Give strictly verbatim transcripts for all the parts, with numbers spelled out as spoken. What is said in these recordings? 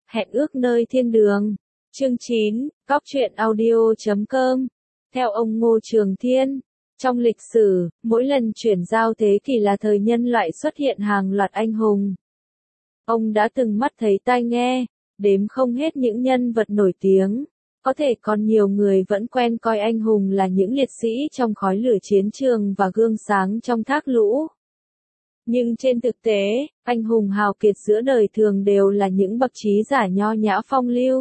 Hẹn ước nơi thiên đường. Chương chín, Góc truyện audio chấm com. Theo ông Ngô Trường Thiên, trong lịch sử, mỗi lần chuyển giao thế kỷ là thời nhân loại xuất hiện hàng loạt anh hùng. Ông đã từng mắt thấy tai nghe, đếm không hết những nhân vật nổi tiếng. Có thể còn nhiều người vẫn quen coi anh hùng là những liệt sĩ trong khói lửa chiến trường và gương sáng trong thác lũ. Nhưng trên thực tế, anh hùng hào kiệt giữa đời thường đều là những bậc trí giả nho nhã phong lưu.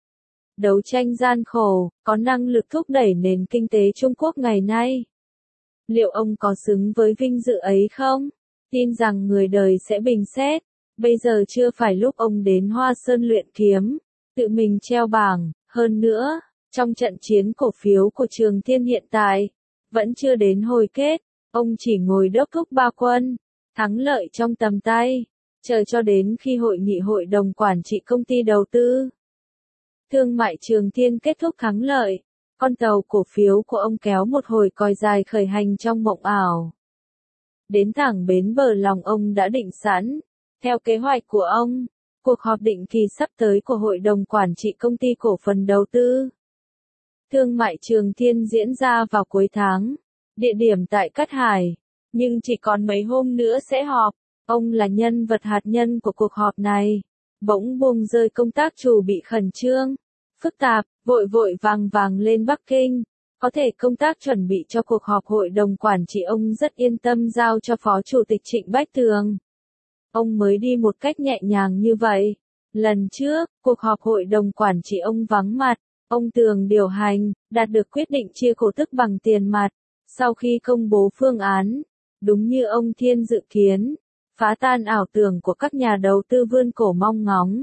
Đấu tranh gian khổ, có năng lực thúc đẩy nền kinh tế Trung Quốc ngày nay. Liệu ông có xứng với vinh dự ấy không? Tin rằng người đời sẽ bình xét. Bây giờ chưa phải lúc ông đến Hoa Sơn luyện kiếm, tự mình treo bảng. Hơn nữa, trong trận chiến cổ phiếu của Trường Thiên hiện tại, vẫn chưa đến hồi kết, ông chỉ ngồi đốc thúc ba quân, thắng lợi trong tầm tay, chờ cho đến khi hội nghị hội đồng quản trị công ty đầu tư thương mại Trường Thiên kết thúc thắng lợi, con tàu cổ phiếu của ông kéo một hồi còi dài khởi hành trong mộng ảo. Đến thẳng bến bờ lòng ông đã định sẵn, theo kế hoạch của ông. Cuộc họp định kỳ sắp tới của Hội đồng Quản trị Công ty Cổ phần Đầu tư Thương mại Trường Thiên diễn ra vào cuối tháng, địa điểm tại Cát Hải, nhưng chỉ còn mấy hôm nữa sẽ họp. Ông là nhân vật hạt nhân của cuộc họp này, bỗng buông rơi công tác chủ bị khẩn trương, phức tạp, vội vội vàng vàng lên Bắc Kinh. Có thể công tác chuẩn bị cho cuộc họp Hội đồng Quản trị ông rất yên tâm giao cho Phó Chủ tịch Trịnh Bách Tường. Ông mới đi một cách nhẹ nhàng như vậy. Lần trước, cuộc họp hội đồng quản trị ông vắng mặt, ông Tường điều hành, đạt được quyết định chia cổ tức bằng tiền mặt. Sau khi công bố phương án, đúng như ông Thiên dự kiến, phá tan ảo tưởng của các nhà đầu tư vươn cổ mong ngóng.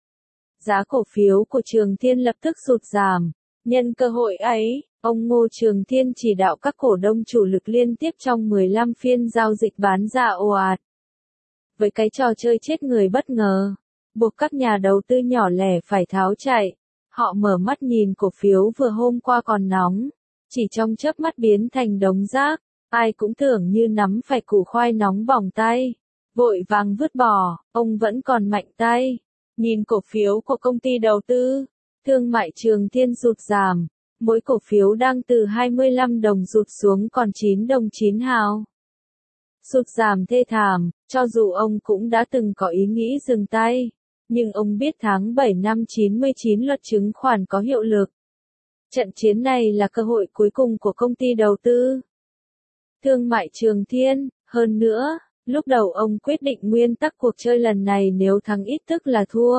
Giá cổ phiếu của Trường Thiên lập tức sụt giảm. Nhân cơ hội ấy, ông Ngô Trường Thiên chỉ đạo các cổ đông chủ lực liên tiếp trong mười lăm phiên giao dịch bán ra ồ ạt. Với cái trò chơi chết người bất ngờ, buộc các nhà đầu tư nhỏ lẻ phải tháo chạy. Họ mở mắt nhìn cổ phiếu vừa hôm qua còn nóng, chỉ trong chớp mắt biến thành đống rác, ai cũng tưởng như nắm phải củ khoai nóng bỏng tay, vội vàng vứt bỏ. Ông vẫn còn mạnh tay, nhìn cổ phiếu của công ty đầu tư thương mại Trường Thiên sụt giảm, mỗi cổ phiếu đang từ hai mươi lăm đồng rụt xuống còn chín đồng chín hào. Sụt giảm thê thảm, cho dù ông cũng đã từng có ý nghĩ dừng tay, nhưng ông biết tháng bảy năm chín mươi chín luật chứng khoán có hiệu lực. Trận chiến này là cơ hội cuối cùng của công ty đầu tư thương mại Trường Thiên. Hơn nữa, lúc đầu ông quyết định nguyên tắc cuộc chơi lần này nếu thắng ít tức là thua.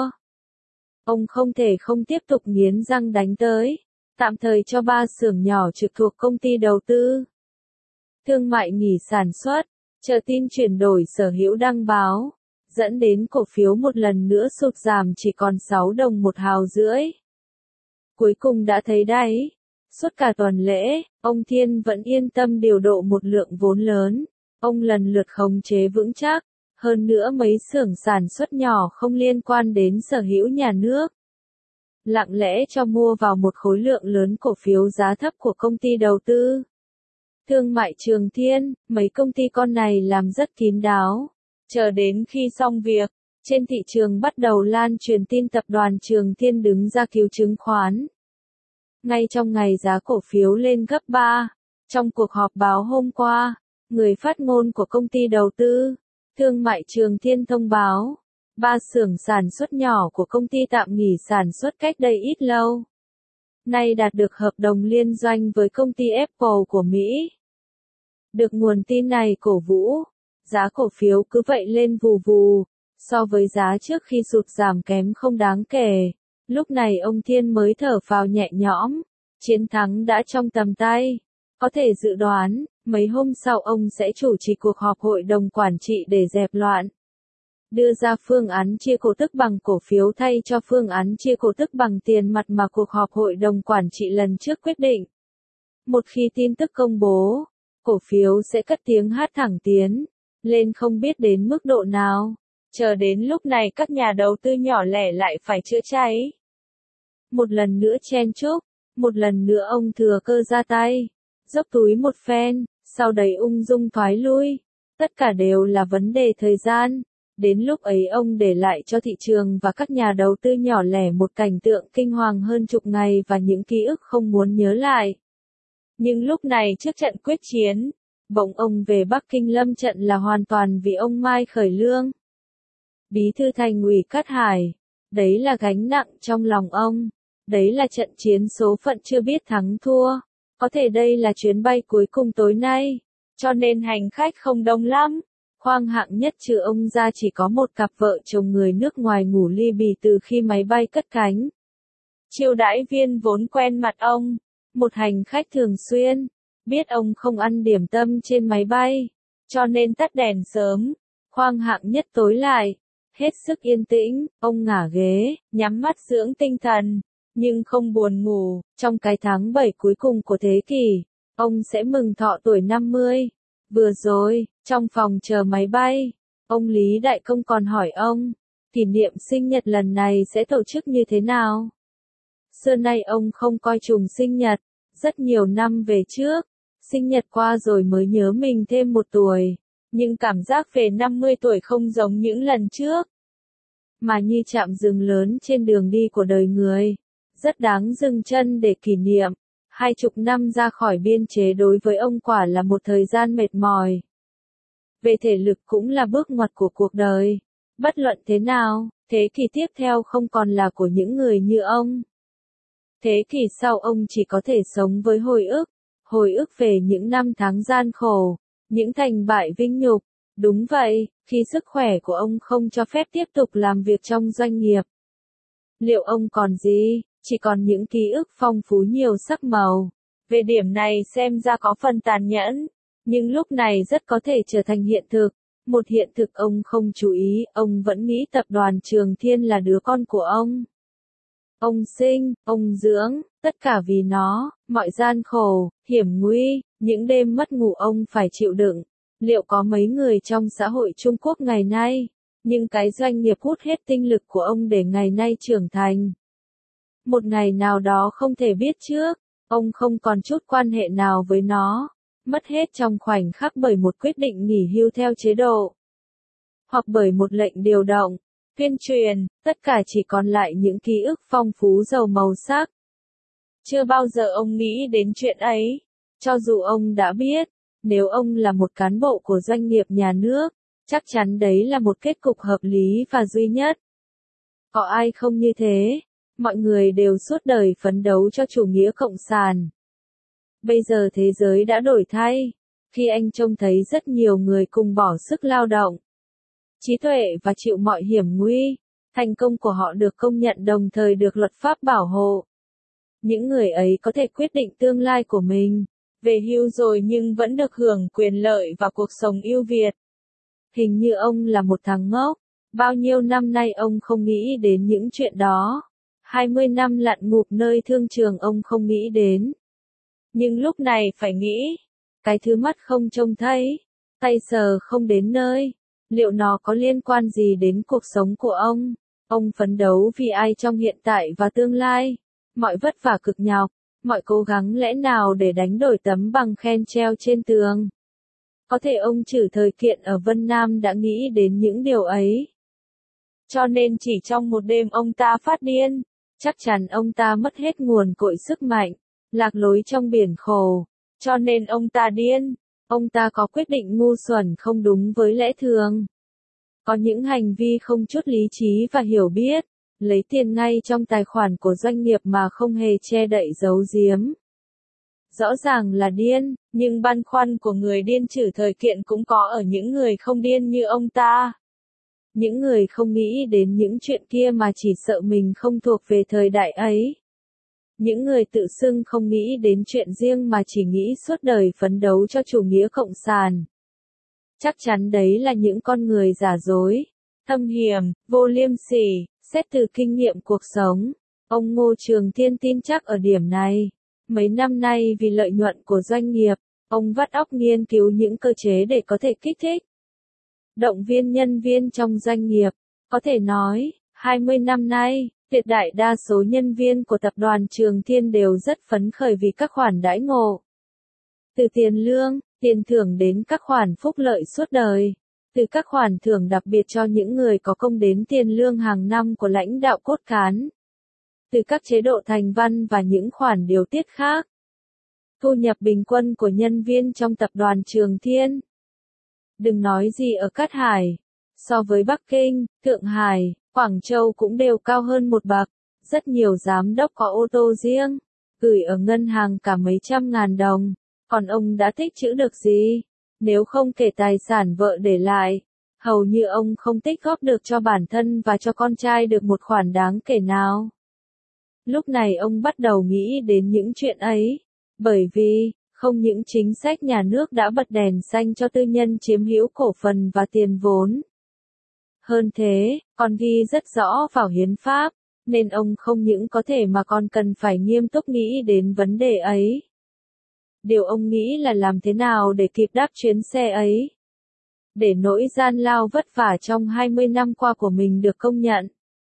Ông không thể không tiếp tục nghiến răng đánh tới, tạm thời cho ba xưởng nhỏ trực thuộc công ty đầu tư thương mại nghỉ sản xuất. Chờ tin chuyển đổi sở hữu đăng báo, dẫn đến cổ phiếu một lần nữa sụt giảm chỉ còn sáu đồng một hào rưỡi. Cuối cùng đã thấy đáy. Suốt cả tuần lễ, ông Thiên vẫn yên tâm điều độ một lượng vốn lớn. Ông lần lượt khống chế vững chắc. Hơn nữa mấy xưởng sản xuất nhỏ không liên quan đến sở hữu nhà nước. Lặng lẽ cho mua vào một khối lượng lớn cổ phiếu giá thấp của công ty đầu tư thương mại Trường Thiên. Mấy công ty con này làm rất kín đáo. Chờ đến khi xong việc, trên thị trường bắt đầu lan truyền tin tập đoàn Trường Thiên đứng ra cứu chứng khoán. Ngay trong ngày giá cổ phiếu lên gấp ba. Trong cuộc họp báo hôm qua, người phát ngôn của công ty đầu tư thương mại Trường Thiên thông báo, ba xưởng sản xuất nhỏ của công ty tạm nghỉ sản xuất cách đây ít lâu. Nay đạt được hợp đồng liên doanh với công ty Apple của Mỹ. Được nguồn tin này cổ vũ, giá cổ phiếu cứ vậy lên vù vù, so với giá trước khi sụt giảm kém không đáng kể. Lúc này ông Thiên mới thở phào nhẹ nhõm, chiến thắng đã trong tầm tay. Có thể dự đoán, mấy hôm sau ông sẽ chủ trì cuộc họp hội đồng quản trị để dẹp loạn. Đưa ra phương án chia cổ tức bằng cổ phiếu thay cho phương án chia cổ tức bằng tiền mặt mà cuộc họp hội đồng quản trị lần trước quyết định. Một khi tin tức công bố, cổ phiếu sẽ cất tiếng hát thẳng tiến lên không biết đến mức độ nào. Chờ đến lúc này các nhà đầu tư nhỏ lẻ lại phải chữa cháy. Một lần nữa chen chúc, một lần nữa ông thừa cơ ra tay, dốc túi một phen, sau đấy ung dung thoái lui. Tất cả đều là vấn đề thời gian. Đến lúc ấy ông để lại cho thị trường và các nhà đầu tư nhỏ lẻ một cảnh tượng kinh hoàng hơn chục ngày và những ký ức không muốn nhớ lại. Nhưng lúc này trước trận quyết chiến, bỗng ông về Bắc Kinh lâm trận là hoàn toàn vì ông Mai Khởi Lương. Bí thư Thành ủy Cát Hải, đấy là gánh nặng trong lòng ông, đấy là trận chiến số phận chưa biết thắng thua, có thể đây là chuyến bay cuối cùng tối nay, cho nên hành khách không đông lắm. Khoang hạng nhất trừ ông ra chỉ có một cặp vợ chồng người nước ngoài ngủ li bì từ khi máy bay cất cánh. Chiêu đãi viên vốn quen mặt ông, một hành khách thường xuyên, biết ông không ăn điểm tâm trên máy bay, cho nên tắt đèn sớm, khoang hạng nhất tối lại, hết sức yên tĩnh, ông ngả ghế, nhắm mắt dưỡng tinh thần, nhưng không buồn ngủ, trong cái tháng bảy cuối cùng của thế kỷ, ông sẽ mừng thọ tuổi năm mươi. Vừa rồi, trong phòng chờ máy bay, ông Lý Đại Công còn hỏi ông, kỷ niệm sinh nhật lần này sẽ tổ chức như thế nào? Xưa nay ông không coi trùng sinh nhật, rất nhiều năm về trước, sinh nhật qua rồi mới nhớ mình thêm một tuổi, nhưng cảm giác về năm mươi tuổi không giống những lần trước, mà như chạm dừng lớn trên đường đi của đời người, rất đáng dừng chân để kỷ niệm. Hai chục năm ra khỏi biên chế đối với ông quả là một thời gian mệt mỏi. Về thể lực cũng là bước ngoặt của cuộc đời. Bất luận thế nào, thế kỷ tiếp theo không còn là của những người như ông. Thế kỷ sau ông chỉ có thể sống với hồi ức, hồi ức về những năm tháng gian khổ, những thành bại vinh nhục. Đúng vậy, khi sức khỏe của ông không cho phép tiếp tục làm việc trong doanh nghiệp. Liệu ông còn gì? Chỉ còn những ký ức phong phú nhiều sắc màu. Về điểm này xem ra có phần tàn nhẫn, nhưng lúc này rất có thể trở thành hiện thực. Một hiện thực ông không chú ý, ông vẫn nghĩ tập đoàn Trường Thiên là đứa con của ông. Ông sinh, ông dưỡng, tất cả vì nó, mọi gian khổ, hiểm nguy, những đêm mất ngủ ông phải chịu đựng. Liệu có mấy người trong xã hội Trung Quốc ngày nay, nhưng cái doanh nghiệp hút hết tinh lực của ông để ngày nay trưởng thành. Một ngày nào đó không thể biết trước, ông không còn chút quan hệ nào với nó, mất hết trong khoảnh khắc bởi một quyết định nghỉ hưu theo chế độ, hoặc bởi một lệnh điều động, tuyên truyền, tất cả chỉ còn lại những ký ức phong phú giàu màu sắc. Chưa bao giờ ông nghĩ đến chuyện ấy, cho dù ông đã biết, nếu ông là một cán bộ của doanh nghiệp nhà nước, chắc chắn đấy là một kết cục hợp lý và duy nhất. Có ai không như thế? Mọi người đều suốt đời phấn đấu cho chủ nghĩa cộng sản. Bây giờ thế giới đã đổi thay, khi anh trông thấy rất nhiều người cùng bỏ sức lao động, trí tuệ và chịu mọi hiểm nguy, thành công của họ được công nhận đồng thời được luật pháp bảo hộ. Những người ấy có thể quyết định tương lai của mình, về hưu rồi nhưng vẫn được hưởng quyền lợi và cuộc sống ưu việt. Hình như ông là một thằng ngốc, bao nhiêu năm nay ông không nghĩ đến những chuyện đó. hai mươi năm lặn ngụp nơi thương trường ông không nghĩ đến. Nhưng lúc này phải nghĩ, cái thứ mắt không trông thấy, tay sờ không đến nơi, liệu nó có liên quan gì đến cuộc sống của ông? Ông phấn đấu vì ai trong hiện tại và tương lai? Mọi vất vả cực nhọc, mọi cố gắng lẽ nào để đánh đổi tấm bằng khen treo trên tường? Có thể ông Trử thời kiện ở Vân Nam đã nghĩ đến những điều ấy. Cho nên chỉ trong một đêm ông ta phát điên. Chắc chắn ông ta mất hết nguồn cội sức mạnh, lạc lối trong biển khổ, cho nên ông ta điên, ông ta có quyết định ngu xuẩn không đúng với lẽ thường. Có những hành vi không chút lý trí và hiểu biết, lấy tiền ngay trong tài khoản của doanh nghiệp mà không hề che đậy giấu giếm. Rõ ràng là điên, nhưng băn khoăn của người điên Trử thời kiện cũng có ở những người không điên như ông ta. Những người không nghĩ đến những chuyện kia mà chỉ sợ mình không thuộc về thời đại ấy. Những người tự xưng không nghĩ đến chuyện riêng mà chỉ nghĩ suốt đời phấn đấu cho chủ nghĩa cộng sản. Chắc chắn đấy là những con người giả dối, thâm hiểm, vô liêm sỉ, xét từ kinh nghiệm cuộc sống. Ông Ngô Trường Thiên tin chắc ở điểm này. Mấy năm nay vì lợi nhuận của doanh nghiệp, ông vắt óc nghiên cứu những cơ chế để có thể kích thích, động viên nhân viên trong doanh nghiệp. Có thể nói, hai mươi năm nay, tuyệt đại đa số nhân viên của tập đoàn Trường Thiên đều rất phấn khởi vì các khoản đãi ngộ. Từ tiền lương, tiền thưởng đến các khoản phúc lợi suốt đời. Từ các khoản thưởng đặc biệt cho những người có công đến tiền lương hàng năm của lãnh đạo cốt cán. Từ các chế độ thành văn và những khoản điều tiết khác. Thu nhập bình quân của nhân viên trong tập đoàn Trường Thiên. Đừng nói gì ở Cát Hải. So với Bắc Kinh, Thượng Hải, Quảng Châu cũng đều cao hơn một bậc. Rất nhiều giám đốc có ô tô riêng, gửi ở ngân hàng cả mấy trăm ngàn đồng. Còn ông đã tích trữ được gì? Nếu không kể tài sản vợ để lại, hầu như ông không tích góp được cho bản thân và cho con trai được một khoản đáng kể nào. Lúc này ông bắt đầu nghĩ đến những chuyện ấy, bởi vì, không những chính sách nhà nước đã bật đèn xanh cho tư nhân chiếm hữu cổ phần và tiền vốn. Hơn thế, còn ghi rất rõ vào hiến pháp, nên ông không những có thể mà còn cần phải nghiêm túc nghĩ đến vấn đề ấy. Điều ông nghĩ là làm thế nào để kịp đáp chuyến xe ấy. Để nỗi gian lao vất vả trong hai mươi năm qua của mình được công nhận.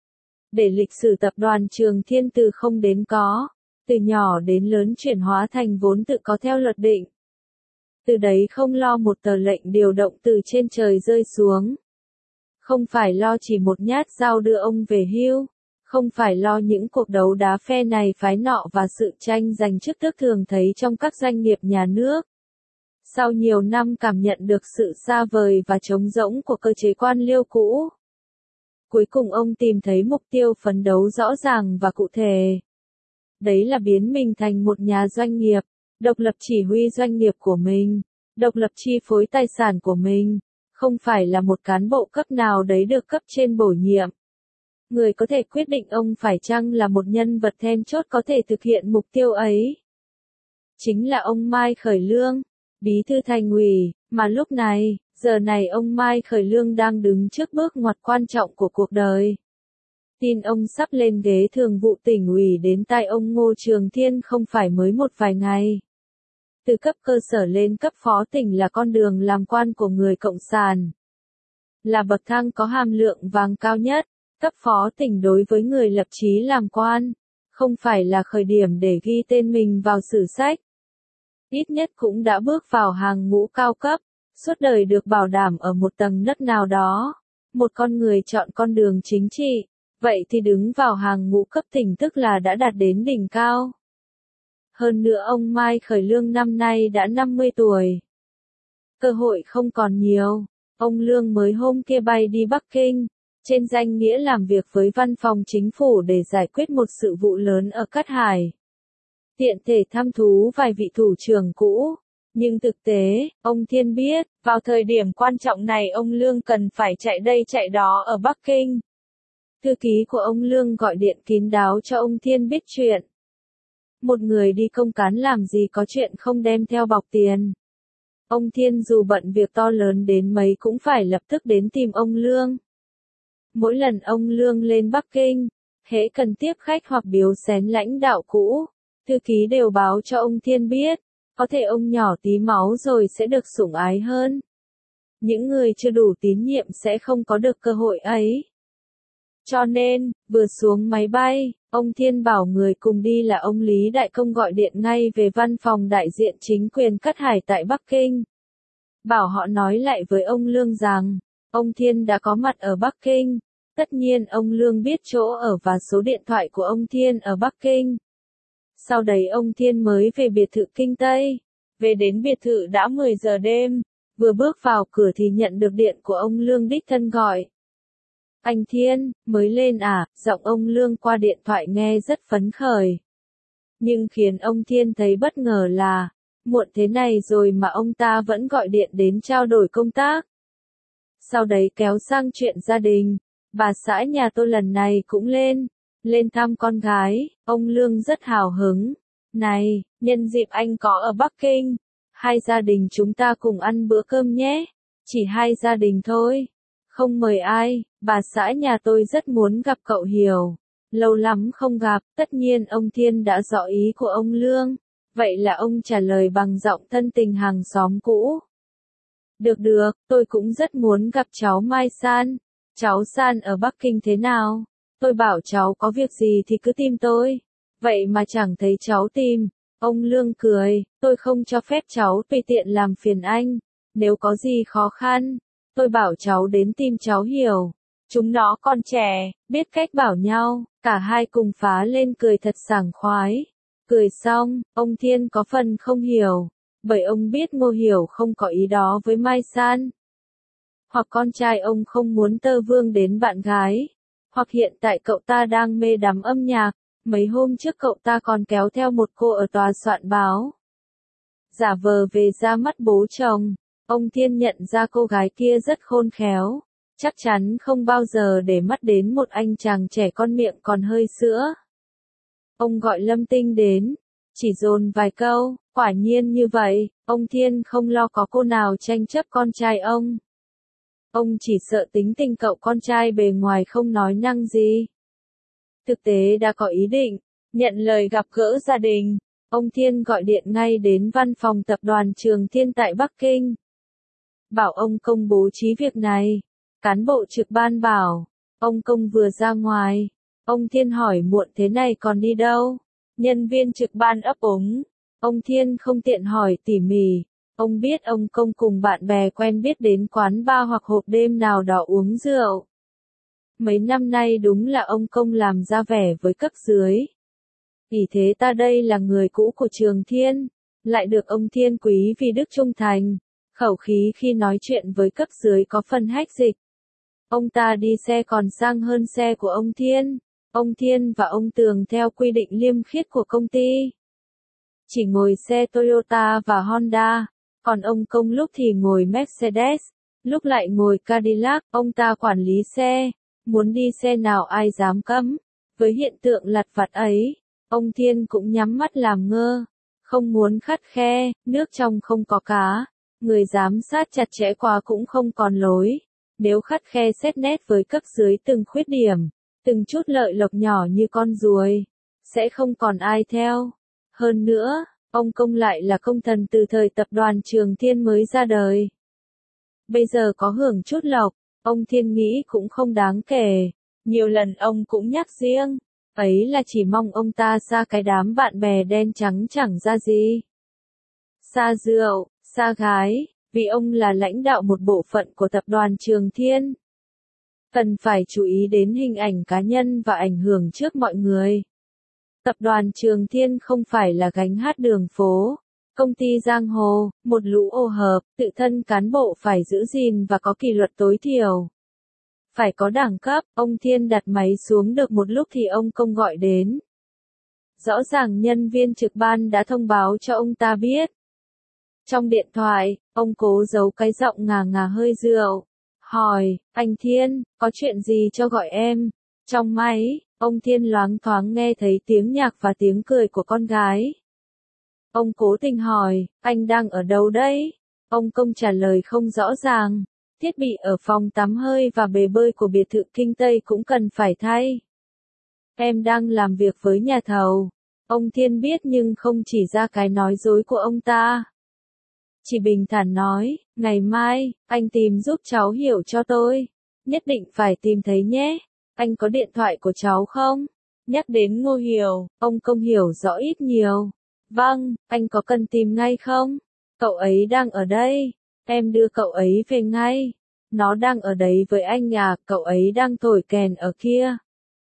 Để lịch sử tập đoàn Trường Thiên từ không đến có, từ nhỏ đến lớn chuyển hóa thành vốn tự có theo luật định. Từ đấy không lo một tờ lệnh điều động từ trên trời rơi xuống. Không phải lo chỉ một nhát dao đưa ông về hưu. Không phải lo những cuộc đấu đá phe này phái nọ và sự tranh giành chức tước thường thấy trong các doanh nghiệp nhà nước. Sau nhiều năm cảm nhận được sự xa vời và trống rỗng của cơ chế quan liêu cũ. Cuối cùng ông tìm thấy mục tiêu phấn đấu rõ ràng và cụ thể. Đấy là biến mình thành một nhà doanh nghiệp, độc lập chỉ huy doanh nghiệp của mình, độc lập chi phối tài sản của mình, không phải là một cán bộ cấp nào đấy được cấp trên bổ nhiệm. Người có thể quyết định ông phải chăng là một nhân vật then chốt có thể thực hiện mục tiêu ấy. Chính là ông Mai Khởi Lương, bí thư thành ủy, mà lúc này, giờ này ông Mai Khởi Lương đang đứng trước bước ngoặt quan trọng của cuộc đời. Tin ông sắp lên ghế thường vụ tỉnh ủy đến tai ông Ngô Trường Thiên không phải mới một vài ngày. Từ cấp cơ sở lên cấp phó tỉnh là con đường làm quan của người Cộng sản. Là bậc thang có hàm lượng vàng cao nhất. Cấp phó tỉnh đối với người lập chí làm quan, không phải là khởi điểm để ghi tên mình vào sử sách. Ít nhất cũng đã bước vào hàng ngũ cao cấp, suốt đời được bảo đảm ở một tầng nấc nào đó. Một con người chọn con đường chính trị, vậy thì đứng vào hàng ngũ cấp tỉnh tức là đã đạt đến đỉnh cao. Hơn nữa ông Mai Khởi Lương năm nay đã năm mươi tuổi. Cơ hội không còn nhiều, ông Lương mới hôm kia bay đi Bắc Kinh. Trên danh nghĩa làm việc với văn phòng chính phủ để giải quyết một sự vụ lớn ở Cát Hải. Tiện thể thăm thú vài vị thủ trưởng cũ. Nhưng thực tế, ông Thiên biết, vào thời điểm quan trọng này ông Lương cần phải chạy đây chạy đó ở Bắc Kinh. Thư ký của ông Lương gọi điện kín đáo cho ông Thiên biết chuyện. Một người đi công cán làm gì có chuyện không đem theo bọc tiền. Ông Thiên dù bận việc to lớn đến mấy cũng phải lập tức đến tìm ông Lương. Mỗi lần ông Lương lên Bắc Kinh, hễ cần tiếp khách hoặc biếu xén lãnh đạo cũ, thư ký đều báo cho ông Thiên biết, có thể ông nhỏ tí máu rồi sẽ được sủng ái hơn. Những người chưa đủ tín nhiệm sẽ không có được cơ hội ấy. Cho nên, vừa xuống máy bay, ông Thiên bảo người cùng đi là ông Lý Đại Công gọi điện ngay về văn phòng đại diện chính quyền Cát Hải tại Bắc Kinh. Bảo họ nói lại với ông Lương rằng, ông Thiên đã có mặt ở Bắc Kinh. Tất nhiên ông Lương biết chỗ ở và số điện thoại của ông Thiên ở Bắc Kinh. Sau đấy ông Thiên mới về biệt thự Kinh Tây. Về đến biệt thự đã mười giờ đêm. Vừa bước vào cửa thì nhận được điện của ông Lương đích thân gọi. Anh Thiên, mới lên à? Giọng ông Lương qua điện thoại nghe rất phấn khởi. Nhưng khiến ông Thiên thấy bất ngờ là, muộn thế này rồi mà ông ta vẫn gọi điện đến trao đổi công tác. Sau đấy kéo sang chuyện gia đình. Bà xã nhà tôi lần này cũng lên, lên thăm con gái, ông Lương rất hào hứng. Này, nhân dịp anh có ở Bắc Kinh, hai gia đình chúng ta cùng ăn bữa cơm nhé. Chỉ hai gia đình thôi, không mời ai, bà xã nhà tôi rất muốn gặp cậu Hiểu. Lâu lắm không gặp, tất nhiên ông Thiên đã rõ ý của ông Lương. Vậy là ông trả lời bằng giọng thân tình hàng xóm cũ. Được được, tôi cũng rất muốn gặp cháu Mai San. Cháu San ở Bắc Kinh thế nào? Tôi bảo cháu có việc gì thì cứ tìm tôi. Vậy mà chẳng thấy cháu tìm. Ông Lương cười, tôi không cho phép cháu tùy tiện làm phiền anh. Nếu có gì khó khăn, Tôi bảo cháu đến tìm cháu Hiểu. Chúng nó còn trẻ, biết cách bảo nhau, cả hai cùng phá lên cười thật sảng khoái. Cười xong, ông Thiên có phần không hiểu, bởi ông biết Ngô Hiểu không có ý đó với Mai San. Hoặc con trai ông không muốn Tơ Vương đến bạn gái, hoặc hiện tại cậu ta đang mê đắm âm nhạc, mấy hôm trước cậu ta còn kéo theo một cô ở tòa soạn báo. Giả vờ về ra mắt bố chồng, ông Thiên nhận ra cô gái kia rất khôn khéo, chắc chắn không bao giờ để mắt đến một anh chàng trẻ con miệng còn hơi sữa. Ông gọi Lâm Tinh đến, chỉ dồn vài câu, quả nhiên như vậy, ông Thiên không lo có cô nào tranh chấp con trai ông. Ông chỉ sợ tính tình cậu con trai bề ngoài không nói năng gì. Thực tế đã có ý định, nhận lời gặp gỡ gia đình, ông Thiên gọi điện ngay đến văn phòng tập đoàn Trường Thiên tại Bắc Kinh. Bảo ông Công bố trí việc này. Cán bộ trực ban bảo, ông Công vừa ra ngoài. Ông Thiên hỏi muộn thế này còn đi đâu? Nhân viên trực ban ấp úng. Ông Thiên không tiện hỏi tỉ mỉ. Ông biết ông Công cùng bạn bè quen biết đến quán bar hoặc hộp đêm nào đó uống rượu. Mấy năm nay đúng là ông Công làm ra vẻ với cấp dưới. Vì thế ta đây là người cũ của Trường Thiên, lại được ông Thiên quý vì đức trung thành. Khẩu khí khi nói chuyện với cấp dưới có phần hách dịch. Ông ta đi xe còn sang hơn xe của ông Thiên. Ông Thiên và ông Tường theo quy định liêm khiết của công ty. Chỉ ngồi xe Toyota và Honda, còn ông Công lúc thì ngồi Mercedes, lúc lại ngồi Cadillac, ông ta quản lý xe, muốn đi xe nào ai dám cấm. Với hiện tượng lặt vặt ấy, ông Thiên cũng nhắm mắt làm ngơ, không muốn khắt khe, nước trong không có cá, người giám sát chặt chẽ quá cũng không còn lối. Nếu khắt khe xét nét với cấp dưới từng khuyết điểm, từng chút lợi lộc nhỏ như con ruồi, sẽ không còn ai theo. Hơn nữa, ông Công lại là công thần từ thời tập đoàn Trường Thiên mới ra đời. Bây giờ có hưởng chút lộc, ông Thiên nghĩ cũng không đáng kể. Nhiều lần ông cũng nhắc riêng, ấy là chỉ mong ông ta xa cái đám bạn bè đen trắng chẳng ra gì. Xa rượu, xa gái, vì ông là lãnh đạo một bộ phận của tập đoàn Trường Thiên. Cần phải chú ý đến hình ảnh cá nhân và ảnh hưởng trước mọi người. Tập đoàn Trường Thiên không phải là gánh hát đường phố, công ty giang hồ, một lũ ô hợp, tự thân cán bộ phải giữ gìn và có kỷ luật tối thiểu. Phải có đẳng cấp, ông Thiên đặt máy xuống được một lúc thì ông Công gọi đến. Rõ ràng nhân viên trực ban đã thông báo cho ông ta biết. Trong điện thoại, ông cố giấu cái giọng ngà ngà hơi rượu. Hỏi, anh Thiên, có chuyện gì cho gọi em? Trong máy, ông Thiên loáng thoáng nghe thấy tiếng nhạc và tiếng cười của con gái. Ông cố tình hỏi, anh đang ở đâu đấy? Ông Công trả lời không rõ ràng. Thiết bị ở phòng tắm hơi và bể bơi của biệt thự Kinh Tây cũng cần phải thay. Em đang làm việc với nhà thầu. Ông Thiên biết nhưng không chỉ ra cái nói dối của ông ta. Chỉ bình thản nói, ngày mai, anh tìm giúp cháu Hiểu cho tôi. Nhất định phải tìm thấy nhé. Anh có điện thoại của cháu không? Nhắc đến Ngô Hiểu, ông Công hiểu rõ ít nhiều. Vâng, anh có cần tìm ngay không? Cậu ấy đang ở đây. Em đưa cậu ấy về ngay. Nó đang ở đấy với anh à, cậu ấy đang thổi kèn ở kia.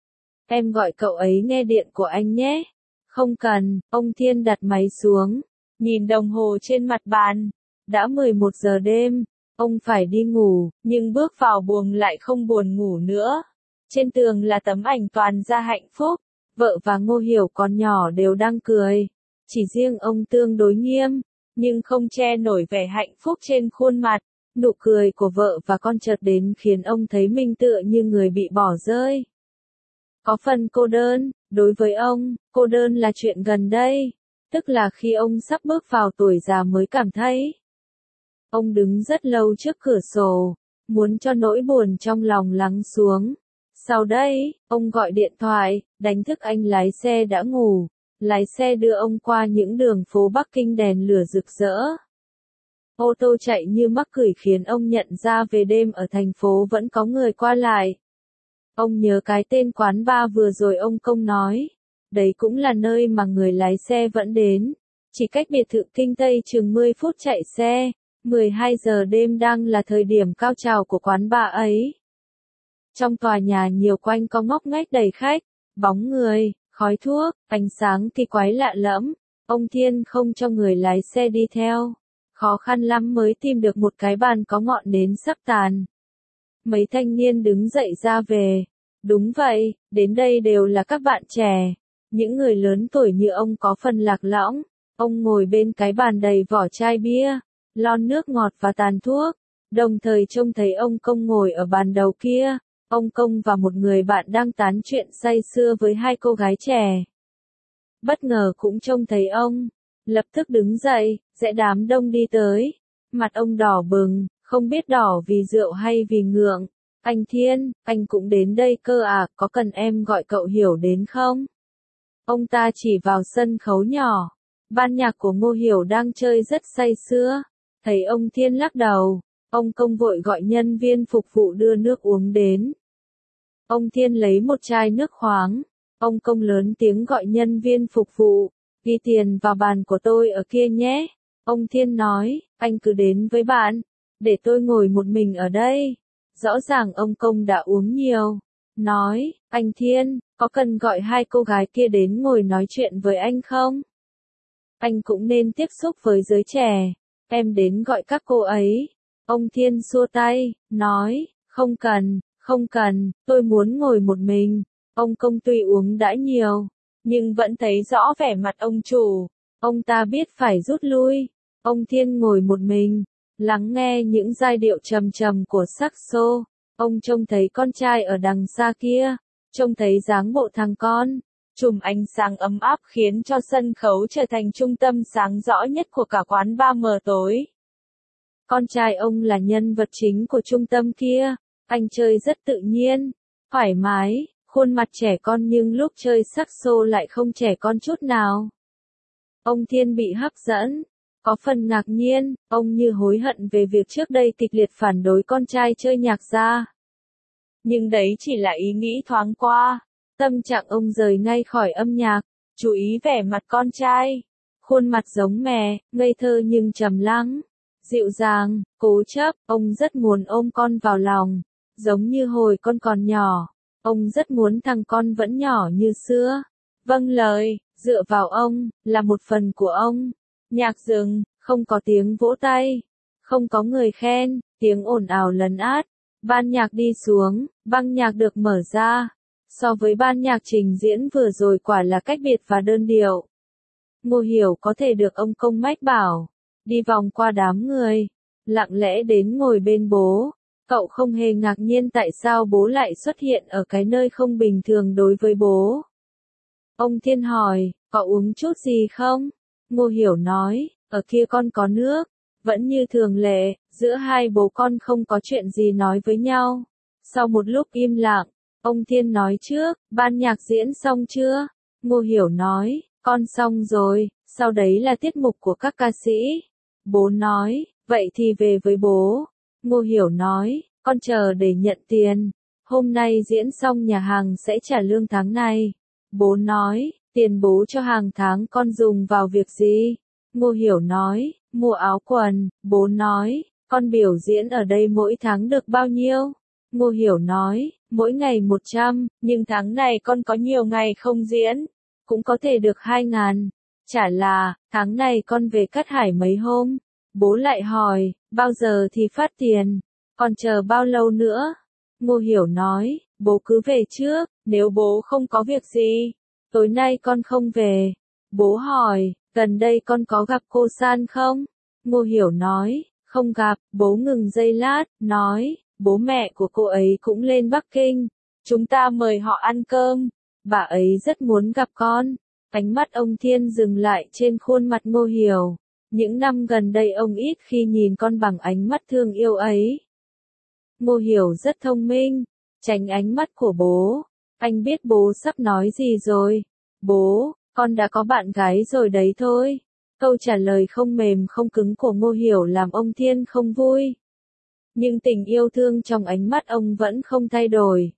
Em gọi cậu ấy nghe điện của anh nhé. Không cần, ông Thiên đặt máy xuống. Nhìn đồng hồ trên mặt bàn. Đã mười một giờ đêm. Ông phải đi ngủ, nhưng bước vào buồng lại không buồn ngủ nữa. Trên tường là tấm ảnh toàn ra hạnh phúc. Vợ và Ngô Hiểu còn nhỏ đều đang cười. Chỉ riêng ông tương đối nghiêm, nhưng không che nổi vẻ hạnh phúc trên khuôn mặt. Nụ cười của vợ và con chợt đến khiến ông thấy mình tựa như người bị bỏ rơi. Có phần cô đơn, đối với ông, cô đơn là chuyện gần đây, tức là khi ông sắp bước vào tuổi già mới cảm thấy. Ông đứng rất lâu trước cửa sổ, muốn cho nỗi buồn trong lòng lắng xuống. Sau đây, ông gọi điện thoại, đánh thức anh lái xe đã ngủ, lái xe đưa ông qua những đường phố Bắc Kinh đèn lửa rực rỡ. Ô tô chạy như mắc cười khiến ông nhận ra về đêm ở thành phố vẫn có người qua lại. Ông nhớ cái tên quán bar vừa rồi ông Công nói. Đấy cũng là nơi mà người lái xe vẫn đến. Chỉ cách biệt thự Kinh Tây chừng mười phút chạy xe. mười hai giờ đêm đang là thời điểm cao trào của quán bar ấy. Trong tòa nhà nhiều quanh có ngóc ngách đầy khách, bóng người, khói thuốc, ánh sáng thì quái lạ lẫm. Ông Thiên không cho người lái xe đi theo. Khó khăn lắm mới tìm được một cái bàn có ngọn nến sắp tàn. Mấy thanh niên đứng dậy ra về. Đúng vậy, đến đây đều là các bạn trẻ. Những người lớn tuổi như ông có phần lạc lõng. Ông ngồi bên cái bàn đầy vỏ chai bia, lon nước ngọt và tàn thuốc. Đồng thời trông thấy ông Công ngồi ở bàn đầu kia. Ông Công và một người bạn đang tán chuyện say sưa với hai cô gái trẻ. Bất ngờ cũng trông thấy ông. Lập tức đứng dậy, rẽ đám đông đi tới. Mặt ông đỏ bừng, không biết đỏ vì rượu hay vì ngượng. Anh Thiên, anh cũng đến đây cơ à, có cần em gọi cậu Hiểu đến không? Ông ta chỉ vào sân khấu nhỏ. Ban nhạc của Ngô Hiểu đang chơi rất say sưa. Thấy ông Thiên lắc đầu, ông Công vội gọi nhân viên phục vụ đưa nước uống đến. Ông Thiên lấy một chai nước khoáng. Ông Công lớn tiếng gọi nhân viên phục vụ, ghi tiền vào bàn của tôi ở kia nhé. Ông Thiên nói, anh cứ đến với bạn, để tôi ngồi một mình ở đây. Rõ ràng ông Công đã uống nhiều. Nói, anh Thiên, có cần gọi hai cô gái kia đến ngồi nói chuyện với anh không? Anh cũng nên tiếp xúc với giới trẻ, em đến gọi các cô ấy. Ông Thiên xua tay, nói, không cần, không cần, tôi muốn ngồi một mình. Ông Công tuy uống đã nhiều, nhưng vẫn thấy rõ vẻ mặt ông chủ. Ông ta biết phải rút lui. Ông Thiên ngồi một mình, lắng nghe những giai điệu trầm trầm của saxo. Ông trông thấy con trai ở đằng xa kia, trông thấy dáng bộ thằng con. Chùm ánh sáng ấm áp khiến cho sân khấu trở thành trung tâm sáng rõ nhất của cả quán bar mờ tối. Con trai ông là nhân vật chính của trung tâm kia. Anh chơi rất tự nhiên, thoải mái. Khuôn mặt trẻ con nhưng lúc chơi saxo lại không trẻ con chút nào. Ông Thiên bị hấp dẫn, có phần ngạc nhiên, ông như hối hận về việc trước đây kịch liệt phản đối con trai chơi nhạc ra. Nhưng đấy chỉ là ý nghĩ thoáng qua, tâm trạng ông rời ngay khỏi âm nhạc, chú ý vẻ mặt con trai. Khuôn mặt giống mẹ, ngây thơ nhưng trầm lắng, dịu dàng, cố chấp, ông rất muốn ôm con vào lòng, giống như hồi con còn nhỏ. Ông rất muốn thằng con vẫn nhỏ như xưa. Vâng lời, dựa vào ông, là một phần của ông. Nhạc dừng, không có tiếng vỗ tay. Không có người khen, tiếng ồn ào lấn át. Ban nhạc đi xuống, băng nhạc được mở ra. So với ban nhạc trình diễn vừa rồi quả là cách biệt và đơn điệu. Ngô Hiểu có thể được ông Công mách bảo. Đi vòng qua đám người. Lặng lẽ đến ngồi bên bố. Cậu không hề ngạc nhiên tại sao bố lại xuất hiện ở cái nơi không bình thường đối với bố. Ông Thiên hỏi, có uống chút gì không? Ngô Hiểu nói, ở kia con có nước. Vẫn như thường lệ, giữa hai bố con không có chuyện gì nói với nhau. Sau một lúc im lặng, ông Thiên nói trước, ban nhạc diễn xong chưa? Ngô Hiểu nói, con xong rồi, sau đấy là tiết mục của các ca sĩ. Bố nói, vậy thì về với bố. Ngô Hiểu nói, con chờ để nhận tiền. Hôm nay diễn xong nhà hàng sẽ trả lương tháng này. Bố nói, tiền bố cho hàng tháng con dùng vào việc gì? Ngô Hiểu nói, mua áo quần. Bố nói, con biểu diễn ở đây mỗi tháng được bao nhiêu? Ngô Hiểu nói, mỗi ngày một trăm, nhưng tháng này con có nhiều ngày không diễn. Cũng có thể được hai ngàn. Chả là, tháng này con về Cát Hải mấy hôm. Bố lại hỏi, bao giờ thì phát tiền? Còn chờ bao lâu nữa? Ngô Hiểu nói, bố cứ về trước, nếu bố không có việc gì. Tối nay con không về. Bố hỏi, gần đây con có gặp cô San không? Ngô Hiểu nói, không gặp. Bố ngừng giây lát, nói, bố mẹ của cô ấy cũng lên Bắc Kinh. Chúng ta mời họ ăn cơm. Bà ấy rất muốn gặp con. Ánh mắt ông Thiên dừng lại trên khuôn mặt Ngô Hiểu. Những năm gần đây ông ít khi nhìn con bằng ánh mắt thương yêu ấy. Ngô Hiểu rất thông minh, tránh ánh mắt của bố. Anh biết bố sắp nói gì rồi. Bố, con đã có bạn gái rồi đấy thôi. Câu trả lời không mềm không cứng của Ngô Hiểu làm ông Thiên không vui. Nhưng tình yêu thương trong ánh mắt ông vẫn không thay đổi.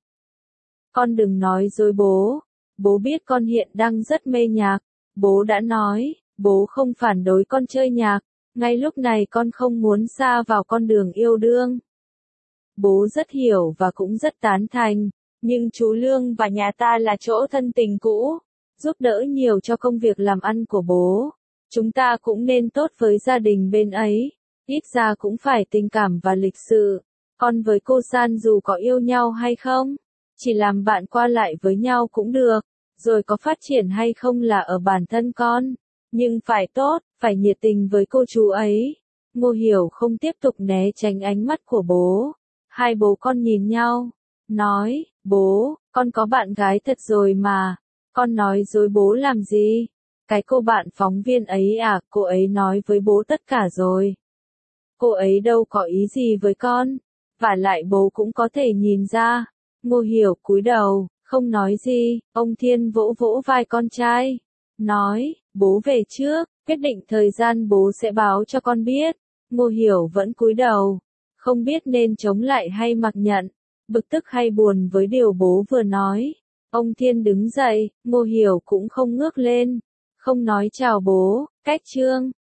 Con đừng nói dối bố. Bố biết con hiện đang rất mê nhạc. Bố đã nói, bố không phản đối con chơi nhạc. Ngay lúc này con không muốn sa vào con đường yêu đương. Bố rất hiểu và cũng rất tán thành, nhưng chú Lương và nhà ta là chỗ thân tình cũ, giúp đỡ nhiều cho công việc làm ăn của bố. Chúng ta cũng nên tốt với gia đình bên ấy, ít ra cũng phải tình cảm và lịch sự. Con với cô San dù có yêu nhau hay không, chỉ làm bạn qua lại với nhau cũng được, rồi có phát triển hay không là ở bản thân con. Nhưng phải tốt, phải nhiệt tình với cô chú ấy. Ngô Hiểu không tiếp tục né tránh ánh mắt của bố. Hai bố con nhìn nhau, nói, bố, con có bạn gái thật rồi mà, con nói dối bố làm gì? Cái cô bạn phóng viên ấy à, cô ấy nói với bố tất cả rồi. Cô ấy đâu có ý gì với con, vả lại bố cũng có thể nhìn ra. Ngô Hiểu cúi đầu, không nói gì, ông Thiên vỗ vỗ vai con trai, nói, bố về trước, quyết định thời gian bố sẽ báo cho con biết. Ngô Hiểu vẫn cúi đầu, không biết nên chống lại hay mặc nhận, bực tức hay buồn với điều bố vừa nói. Ông Thiên đứng dậy, Ngô Hiểu cũng không ngước lên, không nói chào bố, cách Trương.